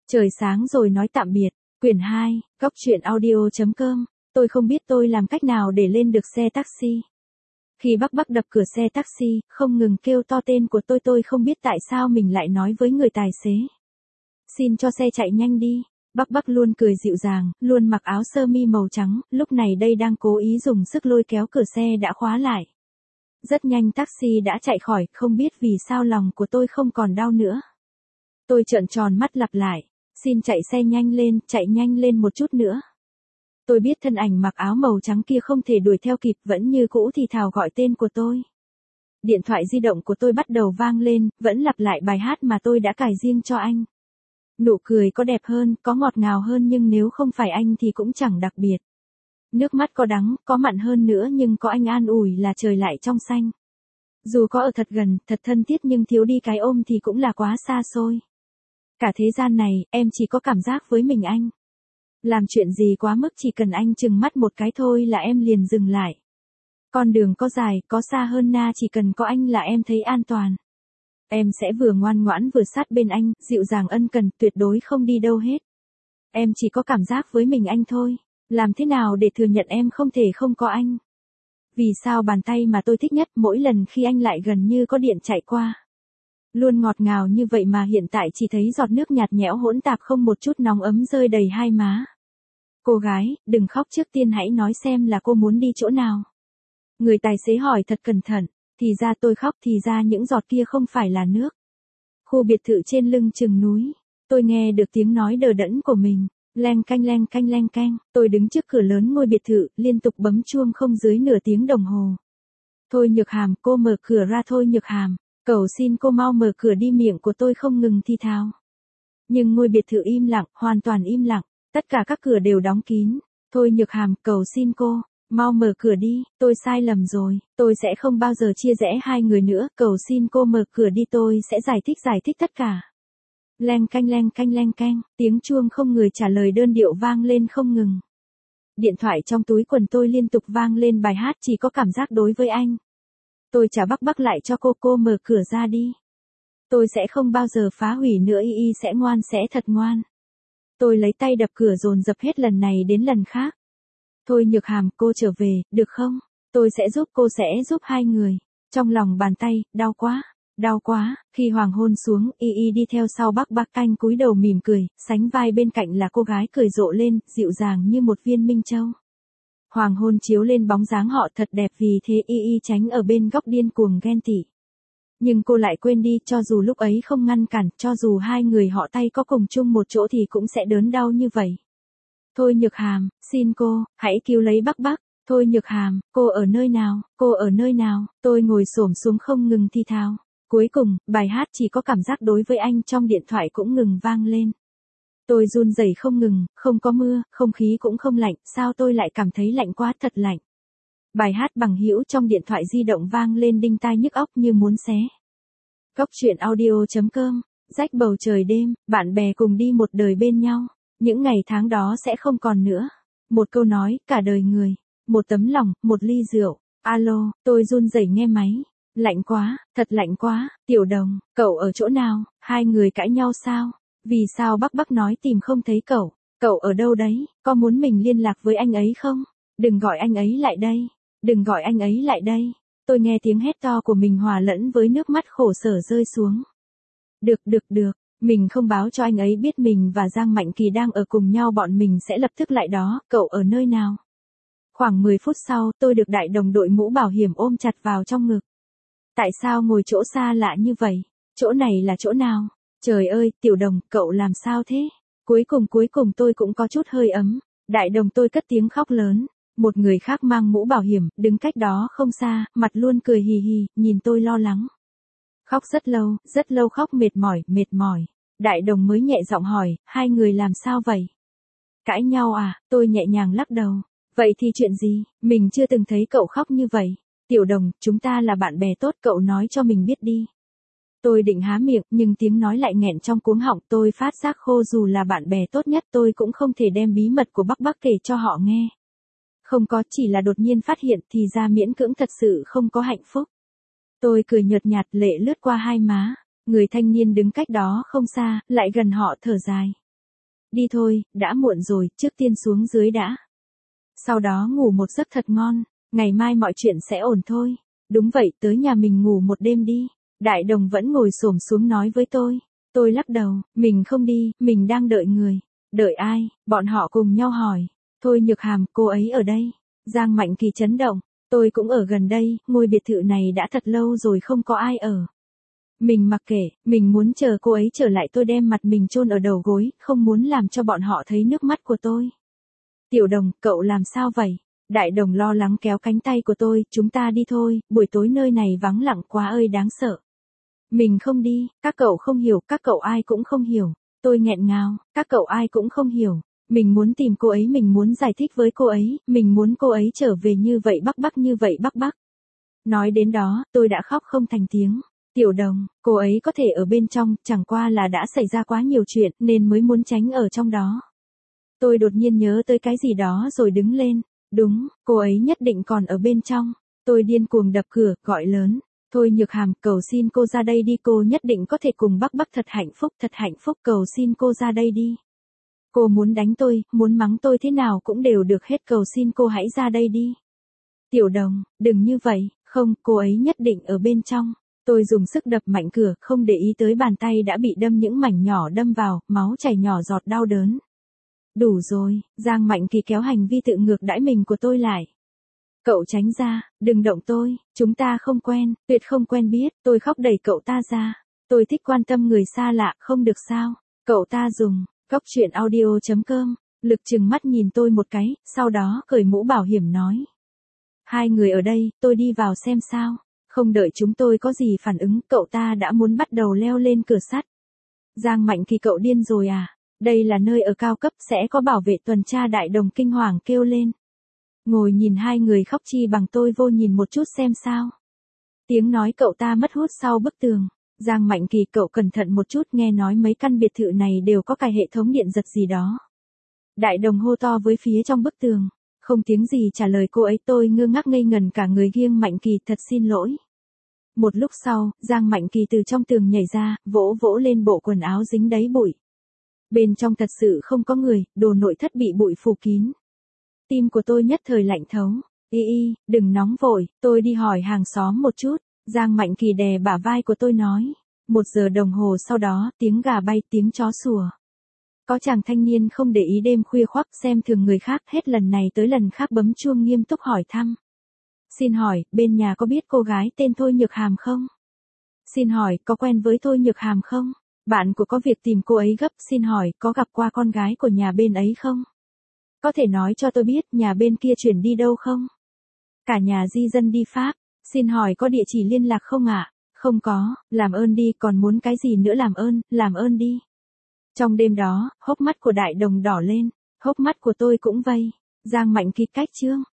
Trời sáng rồi nói tạm biệt. Quyển 2, góc truyện audio.com. Tôi không biết tôi làm cách nào để lên được xe taxi. Khi Bắc đập cửa xe taxi, không ngừng kêu to tên của tôi không biết tại sao mình lại nói với người tài xế. Xin cho xe chạy nhanh đi. Bắc luôn cười dịu dàng, luôn mặc áo sơ mi màu trắng, lúc này đây đang cố ý dùng sức lôi kéo cửa xe đã khóa lại. Rất nhanh taxi đã chạy khỏi, không biết vì sao lòng của tôi không còn đau nữa. Tôi trợn tròn mắt lặp lại, xin chạy nhanh lên một chút nữa. Tôi biết thân ảnh mặc áo màu trắng kia không thể đuổi theo kịp, vẫn như cũ thì thào gọi tên của tôi. Điện thoại di động của tôi bắt đầu vang lên, vẫn lặp lại bài hát mà tôi đã cài riêng cho anh. Nụ cười có đẹp hơn, có ngọt ngào hơn nhưng nếu không phải anh thì cũng chẳng đặc biệt. Nước mắt có đắng, có mặn hơn nữa nhưng có anh an ủi là trời lại trong xanh. Dù có ở thật gần, thật thân thiết nhưng thiếu đi cái ôm thì cũng là quá xa xôi. Cả thế gian này, em chỉ có cảm giác với mình anh. Làm chuyện gì quá mức chỉ cần anh chừng mắt một cái thôi là em liền dừng lại. Con đường có dài, có xa hơn na, chỉ cần có anh là em thấy an toàn. Em sẽ vừa ngoan ngoãn vừa sát bên anh, dịu dàng ân cần, tuyệt đối không đi đâu hết. Em chỉ có cảm giác với mình anh thôi. Làm thế nào để thừa nhận em không thể không có anh? Vì sao bàn tay mà tôi thích nhất mỗi lần khi anh lại gần như có điện chạy qua? Luôn ngọt ngào như vậy mà hiện tại chỉ thấy giọt nước nhạt nhẽo hỗn tạp không một chút nóng ấm rơi đầy hai má. Cô gái, đừng khóc, trước tiên hãy nói xem là cô muốn đi chỗ nào. Người tài xế hỏi thật cẩn thận, thì ra tôi khóc, thì ra những giọt kia không phải là nước. Khu biệt thự trên lưng chừng núi, tôi nghe được tiếng nói đờ đẫn của mình. Leng canh, tôi đứng trước cửa lớn ngôi biệt thự, liên tục bấm chuông không dưới nửa tiếng đồng hồ. Thôi Nhược Hàm, cô mở cửa ra thôi Nhược Hàm, cầu xin cô mau mở cửa đi, miệng của tôi không ngừng thi thào. Nhưng ngôi biệt thự im lặng, hoàn toàn im lặng, tất cả các cửa đều đóng kín. Thôi Nhược Hàm, cầu xin cô, mau mở cửa đi, tôi sai lầm rồi, tôi sẽ không bao giờ chia rẽ hai người nữa, cầu xin cô mở cửa đi, tôi sẽ giải thích tất cả. Leng canh, tiếng chuông không người trả lời đơn điệu vang lên không ngừng. Điện thoại trong túi quần tôi liên tục vang lên bài hát chỉ có cảm giác đối với anh. Tôi trả Bắc lại cho cô mở cửa ra đi. Tôi sẽ không bao giờ phá hủy nữa, y sẽ ngoan, sẽ thật ngoan. Tôi lấy tay đập cửa dồn dập hết lần này đến lần khác. Thôi Nhược Hàm, cô trở về, được không? Tôi sẽ giúp, cô sẽ giúp hai người. Trong lòng bàn tay, đau quá, khi hoàng hôn xuống, y đi theo sau Bắc anh cúi đầu mỉm cười, sánh vai bên cạnh là cô gái cười rộ lên, dịu dàng như một viên minh châu. Hoàng hôn chiếu lên bóng dáng họ thật đẹp, vì thế y tránh ở bên góc điên cuồng ghen tị. Nhưng cô lại quên đi, cho dù lúc ấy không ngăn cản, cho dù hai người họ tay có cùng chung một chỗ thì cũng sẽ đớn đau như vậy. Thôi Nhược Hàm, xin cô, hãy cứu lấy Bắc. Thôi Nhược Hàm, cô ở nơi nào, tôi ngồi xổm xuống không ngừng thi thào. Cuối cùng, bài hát chỉ có cảm giác đối với anh trong điện thoại cũng ngừng vang lên. Tôi run rẩy không ngừng, không có mưa, không khí cũng không lạnh, sao tôi lại cảm thấy lạnh quá, thật lạnh. Bài hát bằng hữu trong điện thoại di động vang lên đinh tai nhức óc như muốn xé. Góc truyện audio.com, rách bầu trời đêm, bạn bè cùng đi một đời bên nhau, những ngày tháng đó sẽ không còn nữa. Một câu nói, cả đời người, một tấm lòng, một ly rượu. Alo, tôi run rẩy nghe máy. Lạnh quá, thật lạnh quá, Tiểu Đồng, cậu ở chỗ nào, hai người cãi nhau sao? Vì sao Bắc nói tìm không thấy cậu ở đâu đấy, có muốn mình liên lạc với anh ấy không? Đừng gọi anh ấy lại đây, tôi nghe tiếng hét to của mình hòa lẫn với nước mắt khổ sở rơi xuống. Được, mình không báo cho anh ấy biết mình và Giang Mạnh Kỳ đang ở cùng nhau, bọn mình sẽ lập tức lại đó, cậu ở nơi nào? Khoảng 10 phút sau, tôi được Đại Đồng đội mũ bảo hiểm ôm chặt vào trong ngực. Tại sao ngồi chỗ xa lạ như vậy? Chỗ này là chỗ nào? Trời ơi, Tiểu Đồng, cậu làm sao thế? Cuối cùng tôi cũng có chút hơi ấm. Đại Đồng, tôi cất tiếng khóc lớn. Một người khác mang mũ bảo hiểm, đứng cách đó không xa, mặt luôn cười hì hì, nhìn tôi lo lắng. Khóc rất lâu khóc mệt mỏi. Đại Đồng mới nhẹ giọng hỏi, hai người làm sao vậy? Cãi nhau à? Tôi nhẹ nhàng lắc đầu. Vậy thì chuyện gì? Mình chưa từng thấy cậu khóc như vậy. Tiểu Đồng, chúng ta là bạn bè tốt, cậu nói cho mình biết đi. Tôi định há miệng, nhưng tiếng nói lại nghẹn trong cuống họng, tôi phát giác khô, dù là bạn bè tốt nhất tôi cũng không thể đem bí mật của Bắc kể cho họ nghe. Không có, chỉ là đột nhiên phát hiện, thì ra miễn cưỡng thật sự không có hạnh phúc. Tôi cười nhợt nhạt, lệ lướt qua hai má, người thanh niên đứng cách đó không xa, lại gần họ thở dài. Đi thôi, đã muộn rồi, trước tiên xuống dưới đã. Sau đó ngủ một giấc thật ngon, ngày mai mọi chuyện sẽ ổn thôi. Đúng vậy, tới nhà mình ngủ một đêm đi. Đại đồng vẫn ngồi xổm xuống nói với tôi. Tôi lắc đầu, mình không đi, mình đang đợi người. Đợi ai? Bọn họ cùng nhau hỏi. Thôi Nhược Hàm, cô ấy ở đây. Giang Mạnh Kỳ chấn động. Tôi cũng ở gần đây, ngôi biệt thự này đã thật lâu rồi không có ai ở. Mình mặc kệ, mình muốn chờ cô ấy trở lại, tôi đem mặt mình chôn ở đầu gối, không muốn làm cho bọn họ thấy nước mắt của tôi. Tiểu Đồng, cậu làm sao vậy? Đại Đồng lo lắng kéo cánh tay của tôi, chúng ta đi thôi, buổi tối nơi này vắng lặng quá ơi đáng sợ. Mình không đi, các cậu không hiểu, các cậu ai cũng không hiểu. Tôi nghẹn ngào, các cậu ai cũng không hiểu. Mình muốn tìm cô ấy, mình muốn giải thích với cô ấy, mình muốn cô ấy trở về như vậy Bắc Bắc. Nói đến đó, tôi đã khóc không thành tiếng. Tiểu Đồng, cô ấy có thể ở bên trong, chẳng qua là đã xảy ra quá nhiều chuyện nên mới muốn tránh ở trong đó. Tôi đột nhiên nhớ tới cái gì đó rồi đứng lên. Đúng, cô ấy nhất định còn ở bên trong. Tôi điên cuồng đập cửa, gọi lớn. Thôi Nhược Hàm, cầu xin cô ra đây đi, cô nhất định có thể cùng Bắc Bắc thật hạnh phúc, cầu xin cô ra đây đi. Cô muốn đánh tôi, muốn mắng tôi thế nào cũng đều được hết, cầu xin cô hãy ra đây đi. Tiểu Đồng, đừng như vậy, không, cô ấy nhất định ở bên trong. Tôi dùng sức đập mạnh cửa, không để ý tới bàn tay đã bị đâm những mảnh nhỏ đâm vào, máu chảy nhỏ giọt đau đớn. Đủ rồi, Giang Mạnh Kỳ kéo hành vi tự ngược đãi mình của tôi lại. Cậu tránh ra, đừng động tôi, chúng ta không quen, tuyệt không quen biết, tôi khóc đẩy cậu ta ra. Tôi thích quan tâm người xa lạ, không được sao. Cậu ta dùng, goctruyện.audio.com, Lực trừng mắt nhìn tôi một cái, sau đó cởi mũ bảo hiểm nói. Hai người ở đây, tôi đi vào xem sao. Không đợi chúng tôi có gì phản ứng, cậu ta đã muốn bắt đầu leo lên cửa sắt. Giang Mạnh Kỳ, cậu điên rồi à? Đây là nơi ở cao cấp, sẽ có bảo vệ tuần tra. Đại Đồng kinh hoàng kêu lên. Ngồi nhìn hai người khóc chi bằng tôi vô nhìn một chút xem sao. Tiếng nói cậu ta mất hút sau bức tường. Giang Mạnh Kỳ, cậu cẩn thận một chút, nghe nói mấy căn biệt thự này đều có cài hệ thống điện giật gì đó. Đại Đồng hô to với phía trong bức tường. Không tiếng gì trả lời cô ấy, tôi ngơ ngác ngây ngần cả người. Giang Mạnh Kỳ, thật xin lỗi. Một lúc sau, Giang Mạnh Kỳ từ trong tường nhảy ra, vỗ vỗ lên bộ quần áo dính đầy bụi. Bên trong thật sự không có người, đồ nội thất bị bụi phủ kín. Tim của tôi nhất thời lạnh thấu. Đừng nóng vội, tôi đi hỏi hàng xóm một chút. Giang Mạnh Kỳ đè bả vai của tôi nói. 1 giờ đồng hồ sau đó, tiếng gà bay, tiếng chó sủa. Có chàng thanh niên không để ý đêm khuya khoắt xem thường người khác, hết lần này tới lần khác bấm chuông nghiêm túc hỏi thăm. Xin hỏi, bên nhà có biết cô gái tên Thôi Nhược Hàm không? Xin hỏi, có quen với Thôi Nhược Hàm không? Bạn của có việc tìm cô ấy gấp, xin hỏi, có gặp qua con gái của nhà bên ấy không? Có thể nói cho tôi biết nhà bên kia chuyển đi đâu không? Cả nhà di dân đi Pháp, xin hỏi có địa chỉ liên lạc không ạ? Không có, làm ơn đi, còn muốn cái gì nữa, làm ơn đi. Trong đêm đó, hốc mắt của Đại Đồng đỏ lên, hốc mắt của tôi cũng vây. Giang Mạnh Kỳ, cách chương.